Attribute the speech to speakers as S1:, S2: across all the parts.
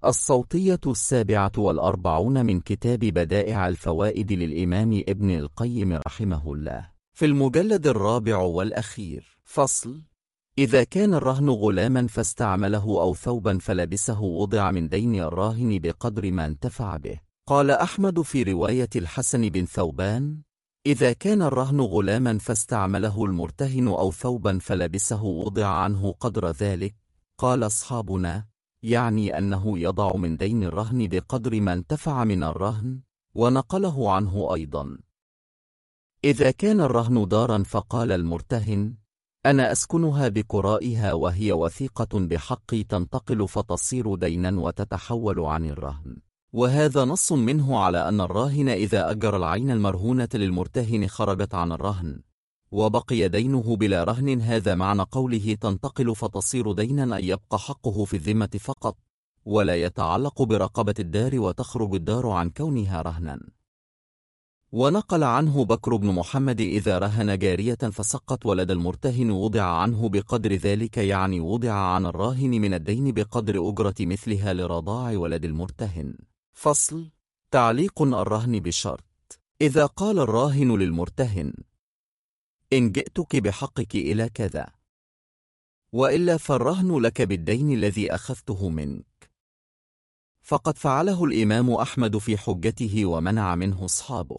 S1: الصوتية 47 من كتاب بدائع الفوائد للإمام ابن القيم رحمه الله، في المجلد 4 والأخير. فصل: إذا كان الرهن غلاما فاستعمله أو ثوبا فلبسه وضع من دين الراهن بقدر ما انتفع به. قال أحمد في رواية الحسن بن ثوبان: إذا كان الرهن غلاما فاستعمله المرتهن أو ثوبا فلبسه وضع عنه قدر ذلك. قال أصحابنا: يعني أنه يضع من دين الرهن بقدر ما انتفع من الرهن. ونقله عنه أيضا: إذا كان الرهن دارا فقال المرتهن: أنا أسكنها بقرائها وهي وثيقة بحقي تنتقل فتصير دينا وتتحول عن الرهن. وهذا نص منه على أن الراهن إذا أجر العين المرهونة للمرتهن خرجت عن الرهن وبقي دينه بلا رهن. هذا معنى قوله تنتقل فتصير دينا، أي يبقى حقه في الذمة فقط ولا يتعلق برقبة الدار وتخرج الدار عن كونها رهنا. ونقل عنه بكر بن محمد: إذا رهن جارية فسقط ولد المرتهن وضع عنه بقدر ذلك، يعني وضع عن الراهن من الدين بقدر أجرة مثلها لرضاع ولد المرتهن. فصل: تعليق الرهن بشرط: إذا قال الراهن للمرتهن: إن جئتك بحقك إلى كذا، وإلا فالرهن لك بالدين الذي أخذته منك. فقد فعله الإمام أحمد في حجته ومنع منه أصحابه.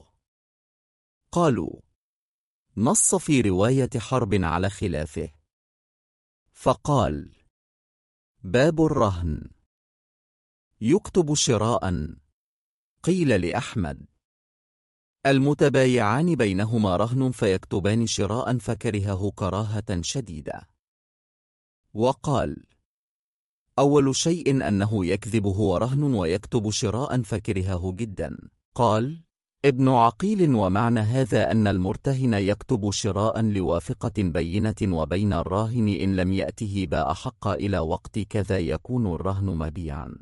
S1: قالوا: نص في رواية حرب على خلافه، فقال: باب الرهن يكتب شراء. قيل لأحمد: المتبايعان بينهما رهن فيكتبان شراء، فكرهه كراهة شديدة. وقال: أول شيء أنه يكذب هو رهن ويكتب شراء فكرهه جدا. قال ابن عقيل: ومعنى هذا أن المرتهن يكتب شراء لوافقة بينة وبين الراهن إن لم يأته باء حق إلى وقت كذا يكون الرهن مبيعا،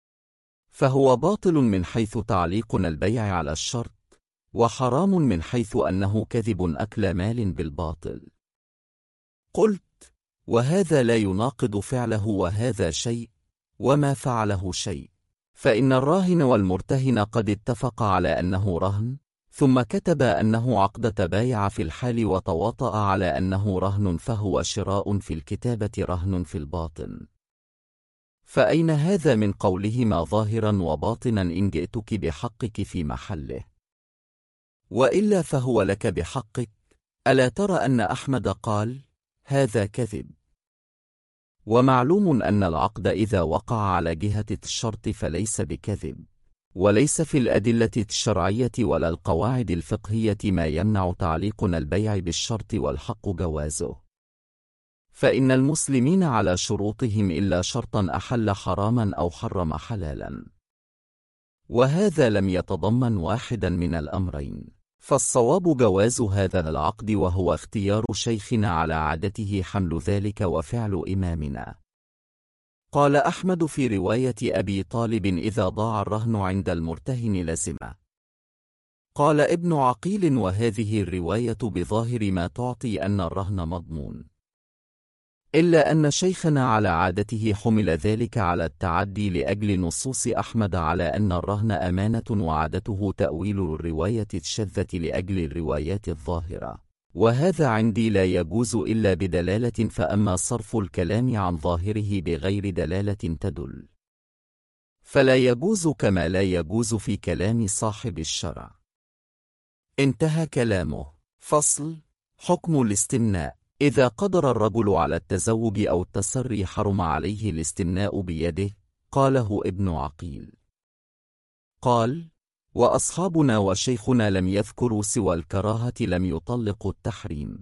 S1: فهو باطل من حيث تعليقنا البيع على الشرط، وحرام من حيث أنه كذب أكل مال بالباطل. قلت: وهذا لا يناقض فعله، وهذا شيء وما فعله شيء. فإن الراهن والمرتهن قد اتفقا على أنه رهن، ثم كتب أنه عقد تبايع في الحال وتواطأ على أنه رهن، فهو شراء في الكتابة، رهن في الباطن. فأين هذا من قولهما ظاهرا وباطنا إن جئتك بحقك في محله، وإلا فهو لك بحقك؟ ألا ترى أن أحمد قال: هذا كذب. ومعلوم أن العقد إذا وقع على جهة الشرط فليس بكذب، وليس في الأدلة الشرعية ولا القواعد الفقهية ما يمنع تعليقنا البيع بالشرط والحق جوازه. فإن المسلمين على شروطهم إلا شرطا أحل حراما أو حرم حلالا، وهذا لم يتضمن واحدا من الأمرين. فالصواب جواز هذا العقد، وهو اختيار شيخنا على عادته حمل ذلك وفعل إمامنا. قال أحمد في رواية أبي طالب: إذا ضاع الرهن عند المرتهن لزمه. قال ابن عقيل: وهذه الرواية بظاهر ما تعطي أن الرهن مضمون، إلا أن شيخنا على عادته حمل ذلك على التعدي لأجل نصوص أحمد على أن الرهن أمانة، وعادته تأويل الرواية الشاذة لأجل الروايات الظاهرة، وهذا عندي لا يجوز إلا بدلالة، فأما صرف الكلام عن ظاهره بغير دلالة تدل فلا يجوز، كما لا يجوز في كلام صاحب الشرع. انتهى كلامه. فصل: حكم الاستمناء. إذا قدر الرجل على التزوج أو التسري حرم عليه الاستمناء بيده. قاله ابن عقيل. قال: وأصحابنا وشيخنا لم يذكروا سوى الكراهة، لم يطلقوا التحريم.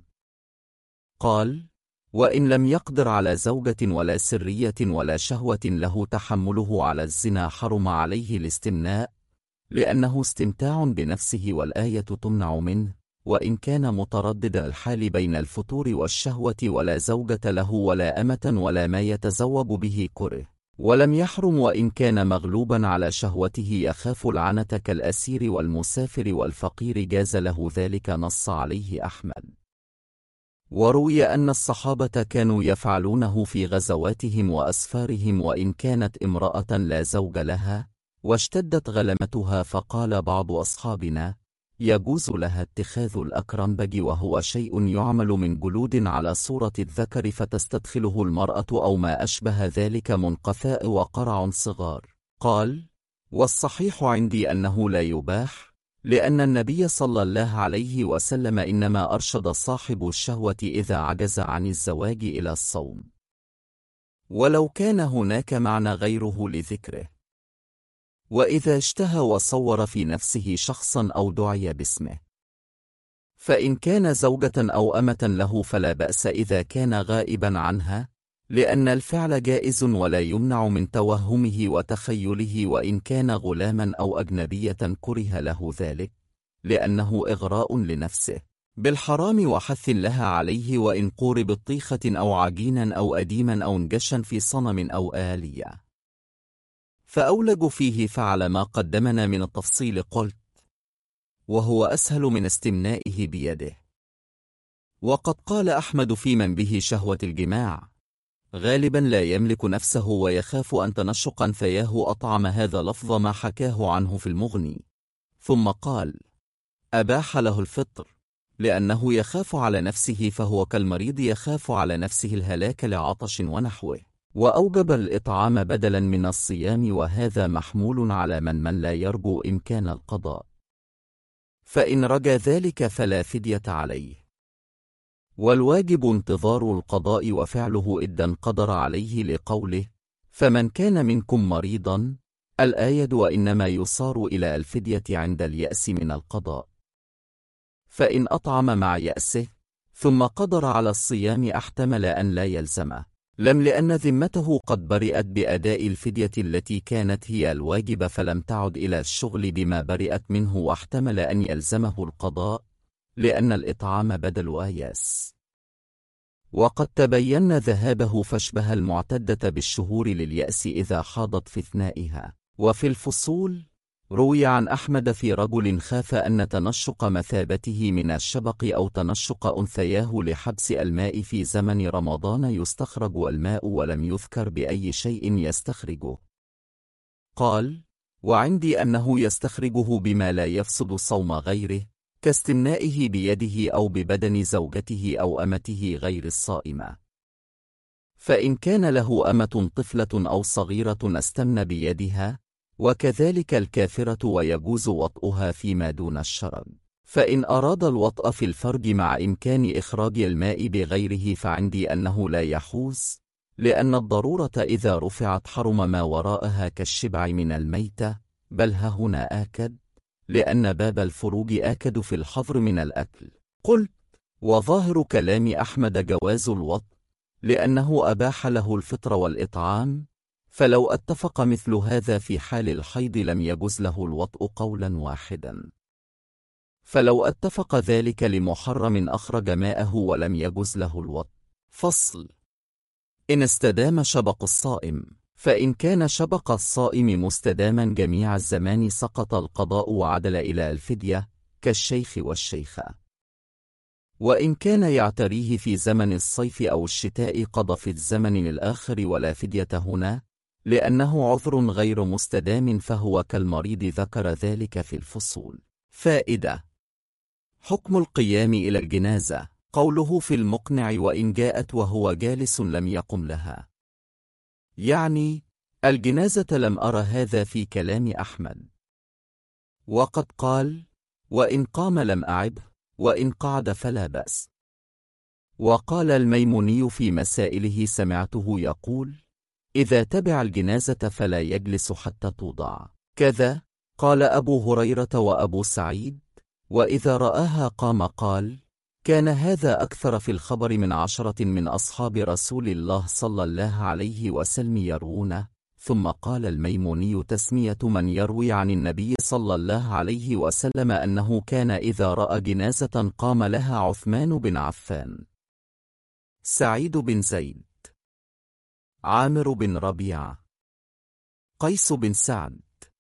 S1: قال: وإن لم يقدر على زوجة ولا سرية ولا شهوة له تحمله على الزنا حرم عليه الاستمناء، لأنه استمتاع بنفسه والآية تمنع منه، وإن كان متردد الحال بين الفتور والشهوة ولا زوجة له ولا أمة ولا ما يتزوج به كره، ولم يحرم وإن كان مغلوبا على شهوته يخاف العنة كالأسير والمسافر والفقير جاز له ذلك، نص عليه أحمد. وروي أن الصحابة كانوا يفعلونه في غزواتهم وأسفارهم وإن كانت امرأة لا زوج لها واشتدت غلمتها، فقال بعض أصحابنا: يجوز لها اتخاذ الأكرنبج، وهو شيء يعمل من جلود على صورة الذكر فتستدخله المرأة أو ما أشبه ذلك، منقفاء وقرع صغار. قال: والصحيح عندي أنه لا يباح، لأن النبي صلى الله عليه وسلم إنما أرشد صاحب الشهوة إذا عجز عن الزواج إلى الصوم، ولو كان هناك معنى غيره لذكره، وإذا اشتهى وصور في نفسه شخصا أو دعي باسمه، فإن كان زوجة أو أمة له فلا بأس إذا كان غائبا عنها، لأن الفعل جائز ولا يمنع من توهمه وتخيله، وإن كان غلاما أو أجنبية كره له ذلك، لأنه إغراء لنفسه بالحرام وحث لها عليه، وإن قور بطيخة أو عجينا أو أديما أو نجشا في صنم أو آلية. فأولج فيه فعل ما قدمنا من التفصيل قلت، وهو أسهل من استمنائه بيده. وقد قال أحمد في من به شهوة الجماع: غالبا لا يملك نفسه ويخاف أن تنشق أنفياه، أطعم هذا لفظ ما حكاه عنه في المغني. ثم قال: أباح له الفطر لأنه يخاف على نفسه، فهو كالمريض يخاف على نفسه الهلاك لعطش ونحوه. وأوجب الإطعام بدلا من الصيام، وهذا محمول على من لا يرجو إمكان القضاء، فإن رجى ذلك فلا فدية عليه، والواجب انتظار القضاء وفعله إذا انقدر عليه، لقوله: فمن كان منكم مريضا، الآية، وإنما يصار إلى الفدية عند اليأس من القضاء. فإن أطعم مع يأسه ثم قدر على الصيام احتمل أن لا يلزمه، لم لأن ذمته قد برئت بأداء الفدية التي كانت هي الواجب، فلم تعد إلى الشغل بما برئت منه، واحتمل أن يلزمه القضاء، لأن الإطعام بدل آياس. وقد تبين ذهابه، فاشبه المعتدة بالشهور لليأس إذا حاضت في اثنائها. وفي الفصول روي عن أحمد في رجل خاف أن تنشق مثابته من الشبق أو تنشق أنثياه لحبس الماء في زمن رمضان يستخرج الماء، ولم يذكر بأي شيء يستخرجه. قال: وعندي أنه يستخرجه بما لا يفسد صوم غيره، كاستمنائه بيده أو ببدن زوجته أو أمته غير الصائمة. فإن كان له أمة طفلة أو صغيرة استمن بيدها، وكذلك الكافرة، ويجوز وطئها فيما دون الشرب. فإن أراد الوطأ في الفرج مع إمكان إخراج الماء بغيره، فعندي أنه لا يحوز، لأن الضرورة إذا رفعت حرم ما وراءها كالشبع من الميتة، بل هنا آكد، لأن باب الفروج آكد في الحظر من الأكل. قلت: وظاهر كلام أحمد جواز الوطء، لأنه أباح له الفطر والإطعام، فلو اتفق مثل هذا في حال الحيض لم يجز له الوطء قولا واحدا، فلو اتفق ذلك لمحرم أخرج ماءه ولم يجز له الوطء. فصل: إن استدام شبق الصائم، فإن كان شبق الصائم مستداما جميع الزمان سقط القضاء وعدل إلى الفدية، كالشيخ والشيخة. وإن كان يعتريه في زمن الصيف أو الشتاء قضى في الزمن الآخر ولا فدية هنا، لأنه عذر غير مستدام، فهو كالمريض، ذكر ذلك في الفصول. فائدة: حكم القيام إلى الجنازة. قوله في المقنع: وإن جاءت وهو جالس لم يقم لها، يعني الجنازة لم أرى هذا في كلام أحمد. وقد قال: وإن قام لم أعبه، وإن قعد فلا بأس. وقال الميموني في مسائله: سمعته يقول: إذا تبع الجنازة فلا يجلس حتى توضع. كذا قال أبو هريرة وأبو سعيد: وإذا رآها قام. قال: كان هذا أكثر في الخبر من 10 من أصحاب رسول الله صلى الله عليه وسلم يروونه. ثم قال الميموني: تسمية من يروي عن النبي صلى الله عليه وسلم أنه كان إذا رأى جنازة قام لها: عثمان بن عفان، سعيد بن زيد، عامر بن ربيعة، قيس بن سعد،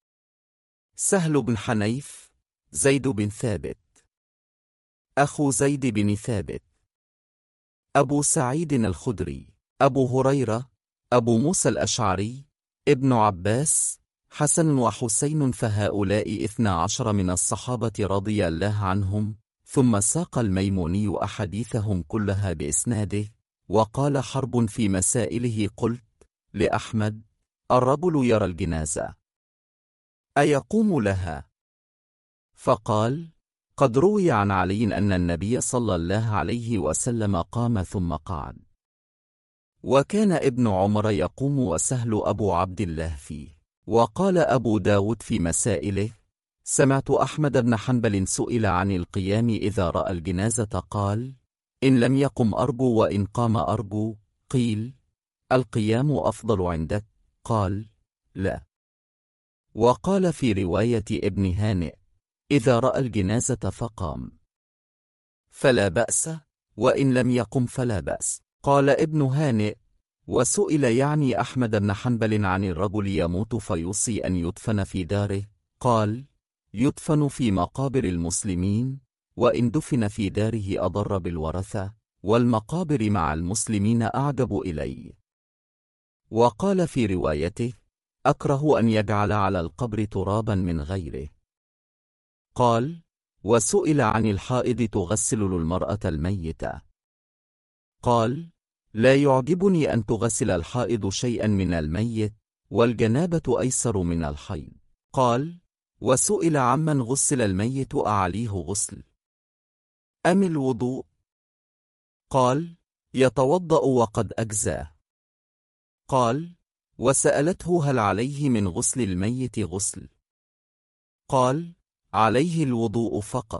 S1: سهل بن حنيف، زيد بن ثابت، أخو زيد بن ثابت، أبو سعيد الخدري، أبو هريرة، أبو موسى الأشعري، ابن عباس، حسن وحسين، فهؤلاء 12 من الصحابة رضي الله عنهم. ثم ساق الميموني أحاديثهم كلها بإسناده. وقال حرب في مسائله: قلت لأحمد: الرجل يرى الجنازة أيقوم لها؟ فقال: قد روي عن علي أن النبي صلى الله عليه وسلم قام ثم قعد، وكان ابن عمر يقوم وسهل أبو عبد الله فيه. وقال أبو داود في مسائله: سمعت أحمد بن حنبل سئل عن القيام إذا رأى الجنازة قال: إن لم يقم أرجو وإن قام أرجو. قيل: القيام أفضل عندك؟ قال: لا. وقال في رواية ابن هانئ: إذا رأى الجنازة فقام فلا بأس، وإن لم يقم فلا بأس. قال ابن هانئ: وسئل يعني أحمد بن حنبل عن الرجل يموت فيوصي أن يدفن في داره، قال: يدفن في مقابر المسلمين، وإن دفن في داره أضر بالورثة، والمقابر مع المسلمين أعجب إلي. وقال في روايته: أكره أن يجعل على القبر ترابا من غيره. قال: وسئل عن الحائض تغسل المرأة الميتة، قال: لا يعجبني أن تغسل الحائض شيئا من الميت، والجنابة أيسر من الحيض. قال: وسئل عمن غسل الميت أعليه غسل أم الوضوء؟ قال: يتوضأ وقد أجزاه. قال: وسألته: هل عليه من غسل الميت غسل؟ قال: عليه الوضوء فقط.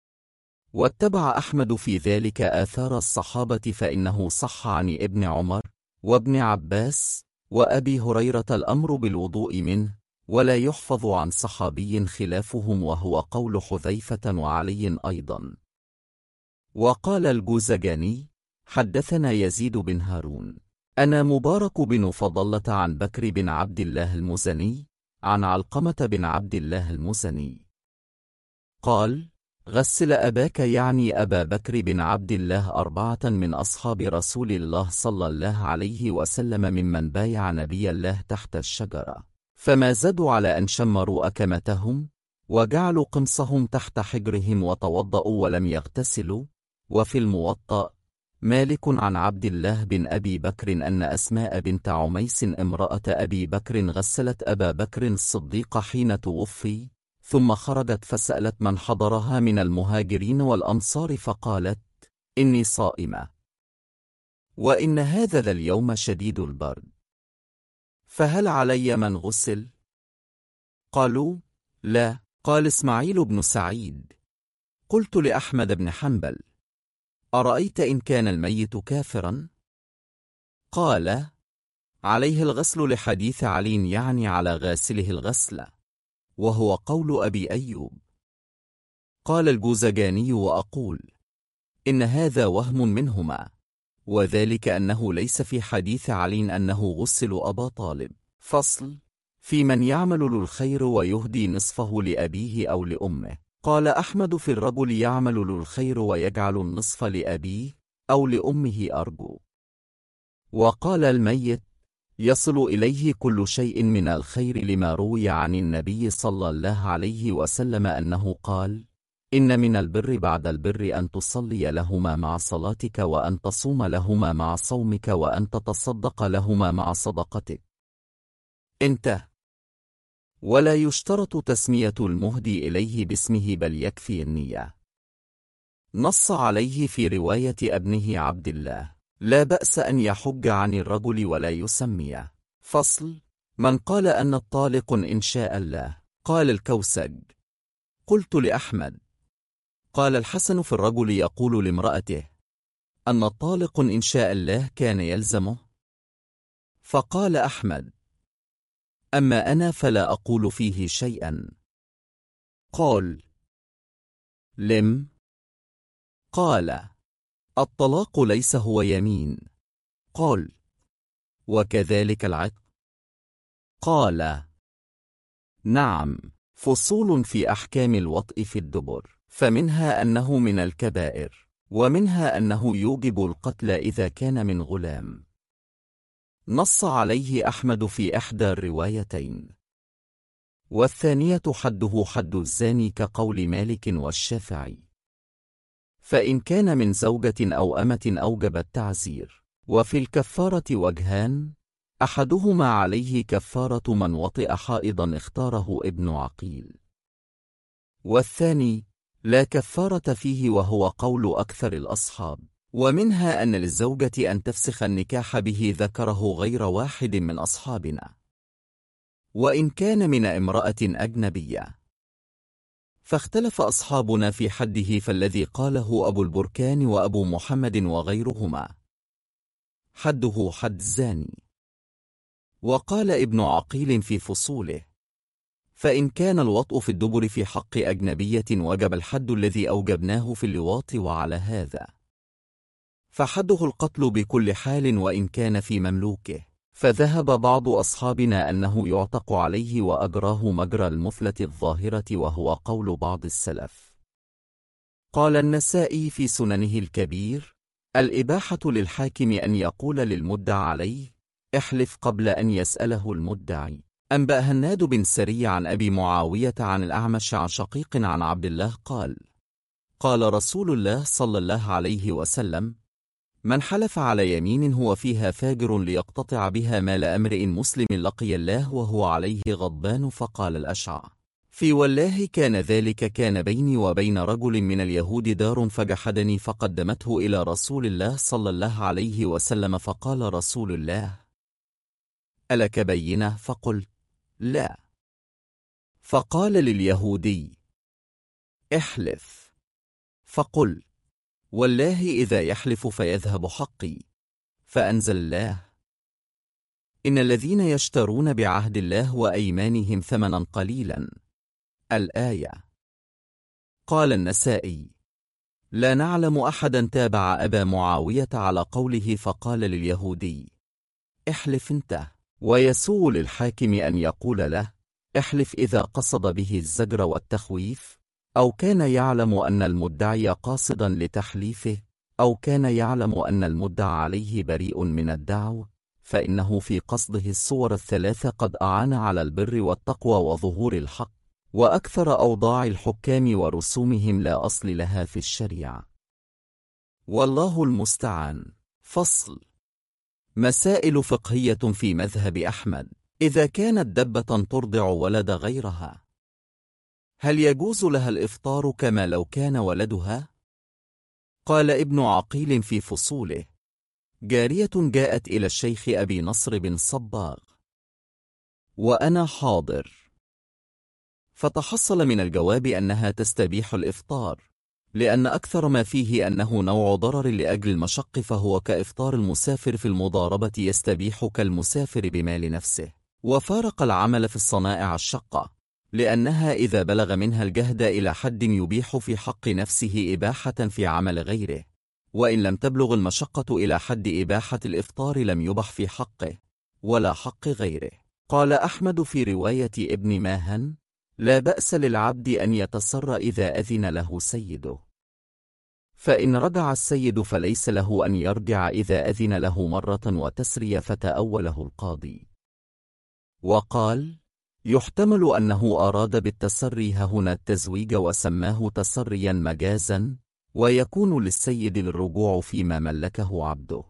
S1: واتبع أحمد في ذلك آثار الصحابة، فإنه صح عن ابن عمر وابن عباس وأبي هريرة الأمر بالوضوء منه، ولا يحفظ عن صحابي خلافهم، وهو قول حذيفة وعلي أيضا. وقال الجوزجاني: حدثنا يزيد بن هارون أنا مبارك بن فضلة عن بكر بن عبد الله المزني عن علقمة بن عبد الله المزني قال: غسل أباك، يعني أبا بكر بن عبد الله، 4 من أصحاب رسول الله صلى الله عليه وسلم ممن بايع نبي الله تحت الشجرة، فما زادوا على أن شمروا أكمتهم وجعلوا قمصهم تحت حجرهم وتوضأوا ولم يغتسلوا. وفي الموطأ مالك عن عبد الله بن أبي بكر أن أسماء بنت عميس امرأة أبي بكر غسلت أبا بكر الصديق حين توفي، ثم خرجت فسألت من حضرها من المهاجرين والأنصار فقالت: إني صائمة، وإن هذا اليوم شديد البرد، فهل علي من غسل؟ قالوا: لا. قال إسماعيل بن سعيد: قلت لأحمد بن حنبل: أرأيت إن كان الميت كافرا؟ قال: عليه الغسل، لحديث علي يعني على غاسله الغسل، وهو قول أبي أيوب. قال الجوزجاني: وأقول إن هذا وهم منهما، وذلك أنه ليس في حديث علي أنه غسل أبا طالب. فصل في من يعمل للخير ويهدي نصفه لأبيه أو لأمه. قال أحمد: في الرجل يعمل للخير ويجعل النصف لأبيه أو لأمه أرجو. وقال الميت: يصل إليه كل شيء من الخير، لما روي عن النبي صلى الله عليه وسلم أنه قال: إن من البر بعد البر أن تصلي لهما مع صلاتك، وأن تصوم لهما مع صومك، وأن تتصدق لهما مع صدقتك. انتهى. ولا يشترط تسمية المهدي إليه باسمه، بل يكفي النية. نص عليه في رواية ابنه عبد الله: لا بأس أن يحج عن الرجل ولا يسميه. فصل من قال أن الطالق إن شاء الله. قال الكوسج: قلت لأحمد: قال الحسن في الرجل يقول لامرأته أن الطالق إن شاء الله كان يلزمه؟ فقال أحمد: أما أنا فلا أقول فيه شيئا. قال: لم؟ قال: الطلاق ليس هو يمين. قال: وكذلك العتق؟ قال: نعم. فصول في أحكام الوطء في الدبر، فمنها أنه من الكبائر، ومنها أنه يوجب القتل إذا كان من غلام. نص عليه أحمد في إحدى الروايتين. والثانية حده حد الزاني كقول مالك والشافعي. فإن كان من زوجة أو أمة أوجب التعزير. وفي الكفارة وجهان، أحدهما عليه كفارة من وطئ حائضا اختاره ابن عقيل، والثاني لا كفارة فيه وهو قول أكثر الأصحاب. ومنها أن للزوجة أن تفسخ النكاح به ذكره غير واحد من أصحابنا، وإن كان من امرأة أجنبية. فاختلف أصحابنا في حده، فالذي قاله أبو البركان وأبو محمد وغيرهما حده حد الزاني. وقال ابن عقيل في فصوله: فإن كان الوطء في الدبر في حق أجنبية وجب الحد الذي أوجبناه في اللواط، وعلى هذا فحده القتل بكل حال وإن كان في مملوكه. فذهب بعض أصحابنا أنه يعتق عليه وأجراه مجرى المثلة الظاهرة، وهو قول بعض السلف. قال النسائي في سننه الكبير: الإباحة للحاكم أن يقول للمدعى عليه احلف قبل أن يسأله المدعي. أنبأ هناد بن سري عن أبي معاوية عن الأعمش عن شقيق عن عبد الله قال: قال رسول الله صلى الله عليه وسلم: من حلف على يمين هو فيها فاجر ليقتطع بها مال امرئ مسلم لقي الله وهو عليه غضبان، فقال الأشعث: في والله كان ذلك، كان بيني وبين رجل من اليهود دار فجحدني فقدمته إلى رسول الله صلى الله عليه وسلم، فقال رسول الله: ألك بينة؟ فقلت: لا. فقال لليهودي: احلف. فقل: والله إذا يحلف فيذهب حقي. فأنزل الله: إن الذين يشترون بعهد الله وأيمانهم ثمنا قليلا. الآية. قال النسائي: لا نعلم أحدا تابع أبا معاوية على قوله، فقال لليهودي: احلف انت. ويسوء للحاكم أن يقول له: احلف إذا قصد به الزجر والتخويف، أو كان يعلم أن المدعي قاصدا لتحليفه، أو كان يعلم أن المدعى عليه بريء من الدعو، فإنه في قصده الصور الثلاثة قد أعان على البر والتقوى وظهور الحق، وأكثر أوضاع الحكام ورسومهم لا أصل لها في الشريعة. والله المستعان. فصل. مسائل فقهية في مذهب أحمد. إذا كانت دبة ترضع ولد غيرها، هل يجوز لها الإفطار كما لو كان ولدها؟ قال ابن عقيل في فصوله: جارية جاءت إلى الشيخ أبي نصر بن صباغ وأنا حاضر، فتحصل من الجواب أنها تستبيح الإفطار، لأن أكثر ما فيه أنه نوع ضرر لأجل المشق، فهو كإفطار المسافر في المضاربة يستبيح كالمسافر بمال نفسه، وفارق العمل في الصنائع الشقة، لأنها إذا بلغ منها الجهد إلى حد يبيح في حق نفسه إباحة في عمل غيره، وإن لم تبلغ المشقة إلى حد إباحة الإفطار لم يبح في حقه ولا حق غيره. قال أحمد في رواية ابن ماهن: لا بأس للعبد أن يتسر إذا أذن له سيده، فإن رجع السيد فليس له أن يرجع إذا أذن له مرة وتسري، فتأوله القاضي. وقال: يحتمل أنه أراد بالتسري هنا التزويج وسماه تسريا مجازا، ويكون للسيد الرجوع فيما ملكه عبده.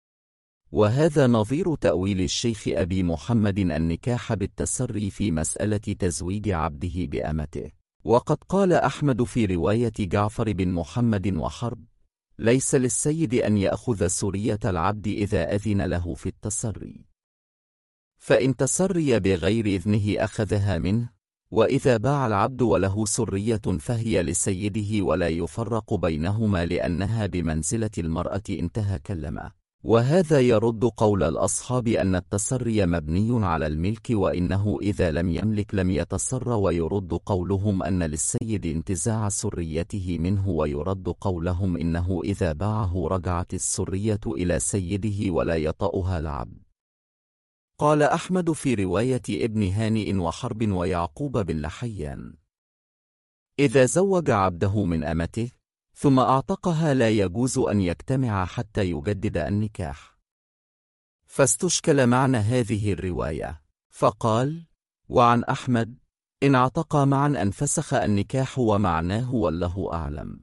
S1: وهذا نظير تأويل الشيخ أبي محمد النكاح بالتسري في مسألة تزويج عبده بأمته. وقد قال أحمد في رواية جعفر بن محمد وحرب: ليس للسيد أن يأخذ سرية العبد إذا أذن له في التسري، فإن تسري بغير إذنه أخذها منه، وإذا باع العبد وله سرية فهي لسيده ولا يفرق بينهما لأنها بمنزلة المرأة. انتهى كلمه. وهذا يرد قول الأصحاب أن التسري مبني على الملك، وإنه إذا لم يملك لم يتسر، ويرد قولهم أن للسيد انتزاع سريته منه، ويرد قولهم إنه إذا باعه رجعت السرية إلى سيده ولا يطأها العبد. قال أحمد في رواية ابن هانئ وحرب ويعقوب بن لحيان: إذا زوج عبده من أمته ثم أعتقها لا يجوز أن يجتمع حتى يجدد النكاح. فاستشكل معنى هذه الرواية، فقال: وعن أحمد إن اعتقا معا انفسخ النكاح، ومعناه والله أعلم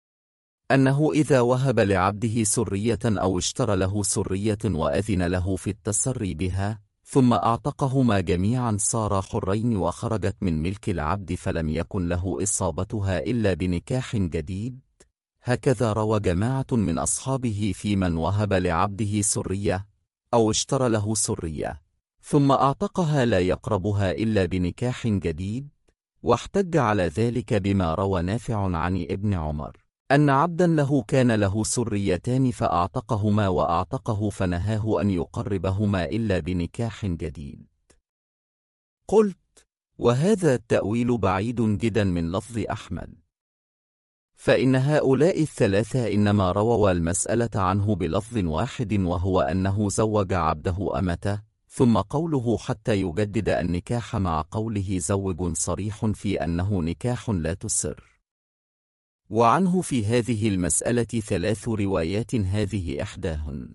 S1: أنه إذا وهب لعبده سرية أو اشترى له سرية وأذن له في التسري بها ثم أعتقهما جميعا صارا حرين وخرجت من ملك العبد فلم يكن له إصابتها إلا بنكاح جديد. هكذا روى جماعة من أصحابه في من وهب لعبده سرية أو اشترى له سرية ثم أعتقها لا يقربها إلا بنكاح جديد. واحتج على ذلك بما روى نافع عن ابن عمر أن عبدا له كان له سريتان فأعتقهما وأعتقه فنهاه أن يقربهما إلا بنكاح جديد. قلت: وهذا التأويل بعيد جدا من لفظ أحمد، فإن هؤلاء الثلاثة إنما رووا المسألة عنه بلفظ واحد وهو أنه زوج عبده أمته، ثم قوله حتى يجدد النكاح مع قوله زوج صريح في أنه نكاح لا تسر. وعنه في هذه المسألة 3 روايات، هذه إحداهن،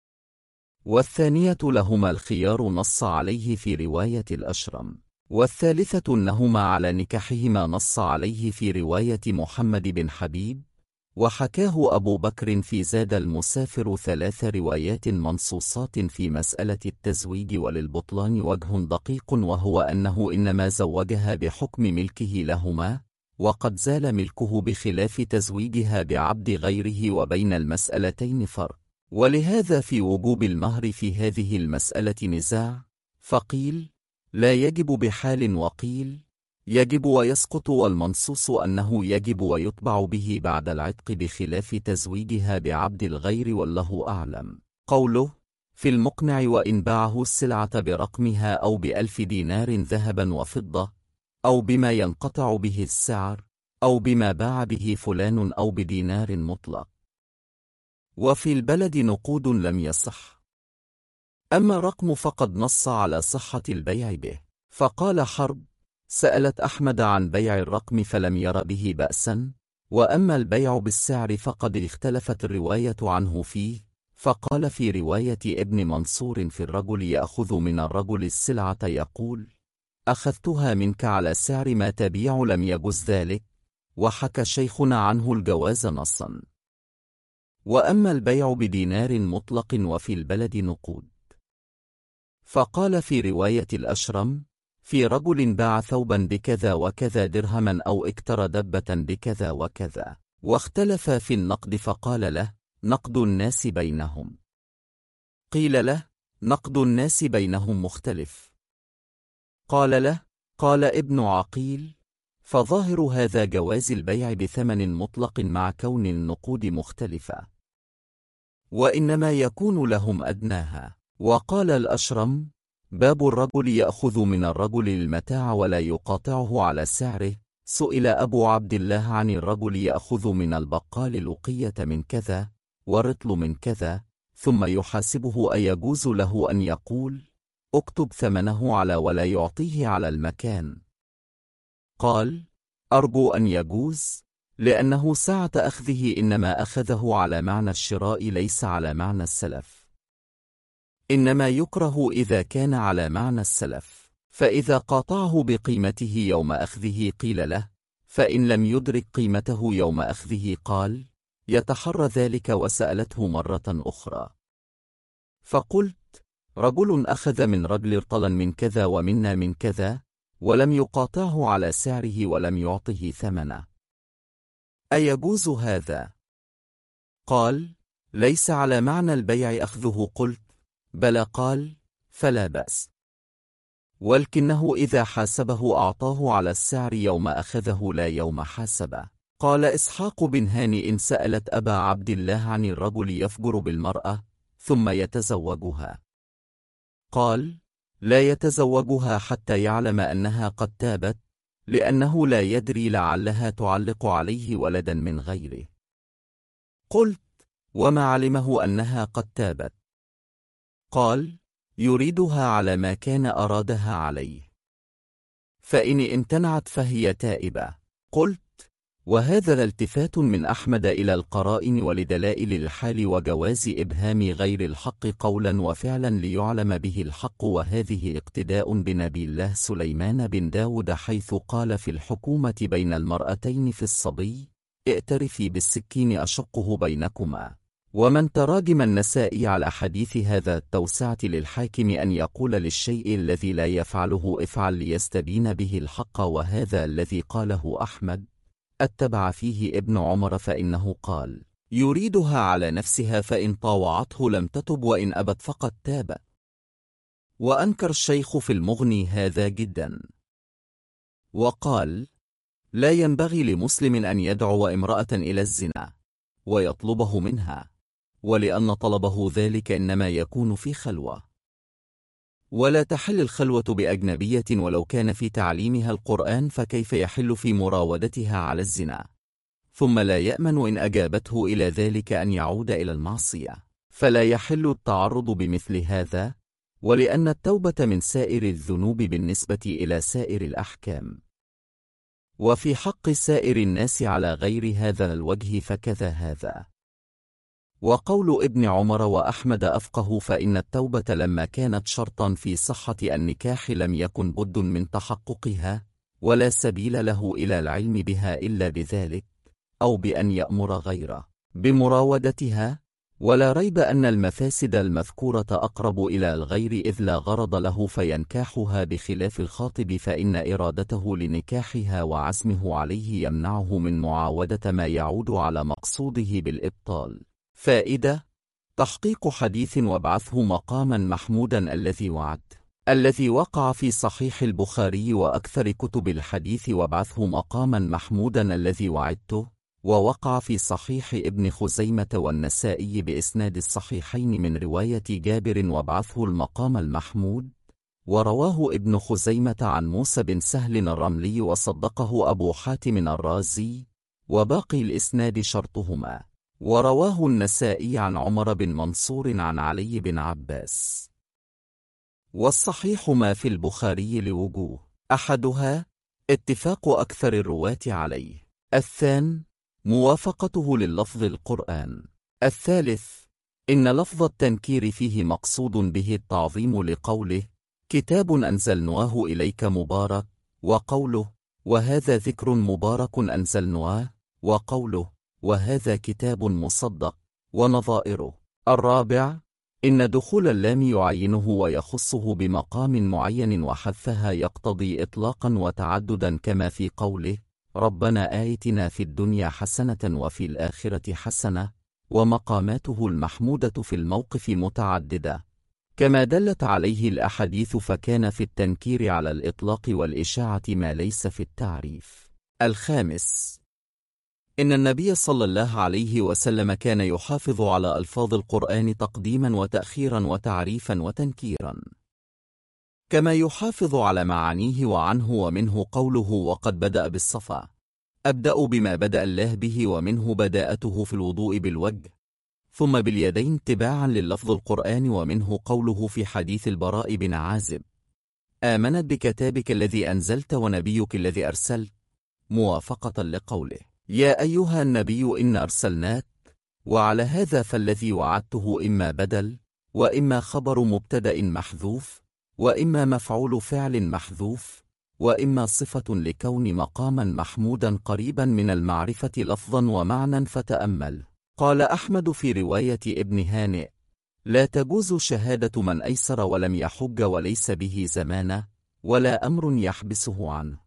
S1: والثانية لهما الخيار نص عليه في رواية الأشرم، والثالثة أنهما على نكاحهما نص عليه في رواية محمد بن حبيب. وحكاه أبو بكر في زاد المسافر 3 روايات منصوصات في مسألة التزويج، وللبطلان وجه دقيق وهو أنه إنما زوجها بحكم ملكه لهما، وقد زال ملكه بخلاف تزويجها بعبد غيره، وبين المسألتين فرق، ولهذا في وجوب المهر في هذه المسألة نزاع، فقيل لا يجب بحال وقيل يجب ويسقط، والمنصوص أنه يجب ويتبع به بعد العتق بخلاف تزويجها بعبد الغير والله أعلم. قوله في المقنع: وإن باعه السلعة برقمها أو ب1000 دينار ذهبا وفضة، أو بما ينقطع به السعر، أو بما باع به فلان، أو بدينار مطلق. وفي البلد نقود لم يصح، أما الرقم فقد نص على صحة البيع به. فقال حرب: سألت أحمد عن بيع الرقم فلم ير به بأسا، وأما البيع بالسعر فقد اختلفت الرواية عنه فيه. فقال في رواية ابن منصور في الرجل يأخذ من الرجل السلعة يقول: أخذتها منك على سعر ما تبيع لم يجز ذلك، وحكى شيخنا عنه الجواز نصا. وأما البيع بدينار مطلق وفي البلد نقود، فقال في رواية الأشرم: في رجل باع ثوبا بكذا وكذا درهما أو اكترى دبة بكذا وكذا، واختلف في النقد، فقال له: نقد الناس بينهم. قيل له: نقد الناس بينهم مختلف. قال له: قال ابن عقيل: فظاهر هذا جواز البيع بثمن مطلق مع كون النقود مختلفة، وإنما يكون لهم أدناها. وقال الأشرم: باب الرجل يأخذ من الرجل المتاع ولا يقاطعه على سعره. سئل أبو عبد الله عن الرجل يأخذ من البقال لقية من كذا ورطل من كذا ثم يحاسبه، أيجوز له أن يقول: اكتب ثمنه على ولا يعطيه على المكان؟ قال: أرجو أن يجوز، لأنه ساعة أخذه إنما أخذه على معنى الشراء ليس على معنى السلف، إنما يكره إذا كان على معنى السلف. فإذا قاطعه بقيمته يوم أخذه قيل له: فإن لم يدرك قيمته يوم أخذه قال: يتحرى ذلك. وسألته مرة أخرى فقلت: رجل أخذ من رجل رطلا من كذا ومنا من كذا ولم يقاطعه على سعره ولم يعطه ثمنه، أيجوز هذا؟ قال: ليس على معنى البيع أخذه. قلت: بلى. قال: فلا بأس، ولكنه إذا حاسبه أعطاه على السعر يوم أخذه لا يوم حاسبه. قال إسحاق بن هانئ: إن سألت أبا عبد الله عن الرجل يفجر بالمرأة ثم يتزوجها، قال: لا يتزوجها حتى يعلم أنها قد تابت، لأنه لا يدري لعلها تعلق عليه ولدا من غيره. قلت: وما علمه أنها قد تابت؟ قال: يريدها على ما كان أرادها عليه، فإن امتنعت فهي تائبة. قلت: وهذا الالتفات من أحمد إلى القرائن ولدلائل الحال وجواز إبهام غير الحق قولا وفعلا ليعلم به الحق، وهذه اقتداء بنبي الله سليمان بن داود حيث قال في الحكومة بين المرأتين في الصبي: ائترفي بالسكين أشقه بينكما. ومن تراجم النسائي على حديث هذا التوسعة للحاكم أن يقول للشيء الذي لا يفعله افعل ليستبين به الحق، وهذا الذي قاله أحمد اتبع فيه ابن عمر، فإنه قال: يريدها على نفسها فإن طاوعته لم تتب وإن أبت فقد تاب. وأنكر الشيخ في المغني هذا جدا، وقال: لا ينبغي لمسلم أن يدعو امرأة إلى الزنا ويطلبه منها، ولأن طلبه ذلك إنما يكون في خلوة، ولا تحل الخلوة بأجنبية ولو كان في تعليمها القرآن، فكيف يحل في مراودتها على الزنا؟ ثم لا يأمن إن أجابته إلى ذلك أن يعود إلى المعصية، فلا يحل التعرض بمثل هذا، ولأن التوبة من سائر الذنوب بالنسبة إلى سائر الأحكام، وفي حق سائر الناس على غير هذا الوجه فكذا هذا. وقول ابن عمر وأحمد أفقه، فإن التوبة لما كانت شرطا في صحة النكاح لم يكن بد من تحققها، ولا سبيل له إلى العلم بها إلا بذلك، أو بأن يأمر غيره بمراودتها، ولا ريب أن المفاسد المذكورة أقرب إلى الغير إذ لا غرض له فينكاحها، بخلاف الخاطب فإن إرادته لنكاحها وعزمه عليه يمنعه من معاودة ما يعود على مقصوده بالإبطال. فائدة: تحقيق حديث وابعثه مقاما محمودا الذي وقع في صحيح البخاري وأكثر كتب الحديث، وابعثه مقاما محمودا الذي وعدته، ووقع في صحيح ابن خزيمة والنسائي بإسناد الصحيحين من رواية جابر وابعثه المقام المحمود، ورواه ابن خزيمة عن موسى بن سهل الرملي وصدقه أبو حاتم الرازي، وباقي الإسناد شرطهما، ورواه النسائي عن عمر بن منصور عن علي بن عباس. والصحيح ما في البخاري لوجوه: أحدها اتفاق أكثر الرواة عليه، الثاني موافقته لللفظ القرآن، الثالث إن لفظ التنكير فيه مقصود به التعظيم لقوله: كتاب أنزلناه إليك مبارك، وقوله: وهذا ذكر مبارك أنزلناه، وقوله: وهذا كتاب مصدق، ونظائره. الرابع إن دخول اللام يعينه ويخصه بمقام معين، وحذفها يقتضي إطلاقا وتعددا، كما في قوله: ربنا آتنا في الدنيا حسنة وفي الآخرة حسنة، ومقاماته المحمودة في الموقف متعددة كما دلت عليه الأحاديث، فكان في التنكير على الإطلاق والإشاعة ما ليس في التعريف. الخامس إن النبي صلى الله عليه وسلم كان يحافظ على ألفاظ القرآن تقديما وتأخيرا وتعريفا وتنكيرا، كما يحافظ على معانيه، وعنه ومنه قوله: وقد بدأ بالصفا، أبدأ بما بدأ الله به، ومنه بداءته في الوضوء بالوجه ثم باليدين تباعا لللفظ القرآن، ومنه قوله في حديث البراء بن عازب: آمنت بكتابك الذي أنزلت ونبيك الذي أرسلت، موافقة لقوله: يا أيها النبي إن أرسلناك. وعلى هذا فالذي وعدته إما بدل، وإما خبر مبتدأ محذوف، وإما مفعول فعل محذوف، وإما صفة لكون مقاما محمودا قريبا من المعرفة لفظا ومعنى. فتأمل. قال أحمد في رواية ابن هانئ: لا تجوز شهادة من أيسر ولم يحج وليس به زمانة ولا أمر يحبسه عنه.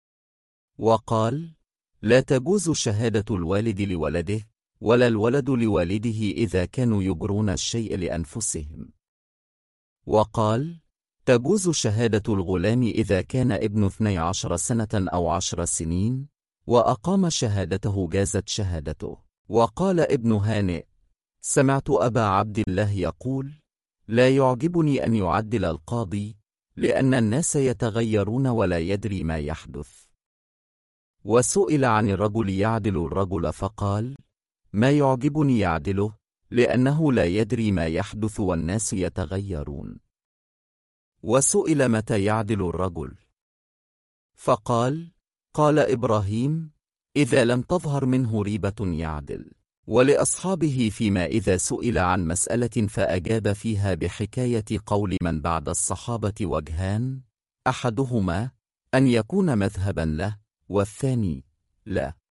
S1: وقال: لا تجوز شهادة الوالد لولده ولا الولد لوالده إذا كانوا يجرون الشيء لأنفسهم. وقال: تجوز شهادة الغلام إذا كان ابن 12 سنة أو 10 سنين وأقام شهادته جازت شهادته. وقال ابن هانئ: سمعت أبا عبد الله يقول: لا يعجبني أن يعدل القاضي، لأن الناس يتغيرون ولا يدري ما يحدث. وسئل عن الرجل يعدل الرجل فقال: ما يعجبني يعدله، لأنه لا يدري ما يحدث والناس يتغيرون. وسئل متى يعدل الرجل فقال: قال إبراهيم: إذا لم تظهر منه ريبة يعدل. ولأصحابه فيما إذا سئل عن مسألة فأجاب فيها بحكاية قول من بعد الصحابة وجهان: أحدهما أن يكون مذهبا له، والثاني لا.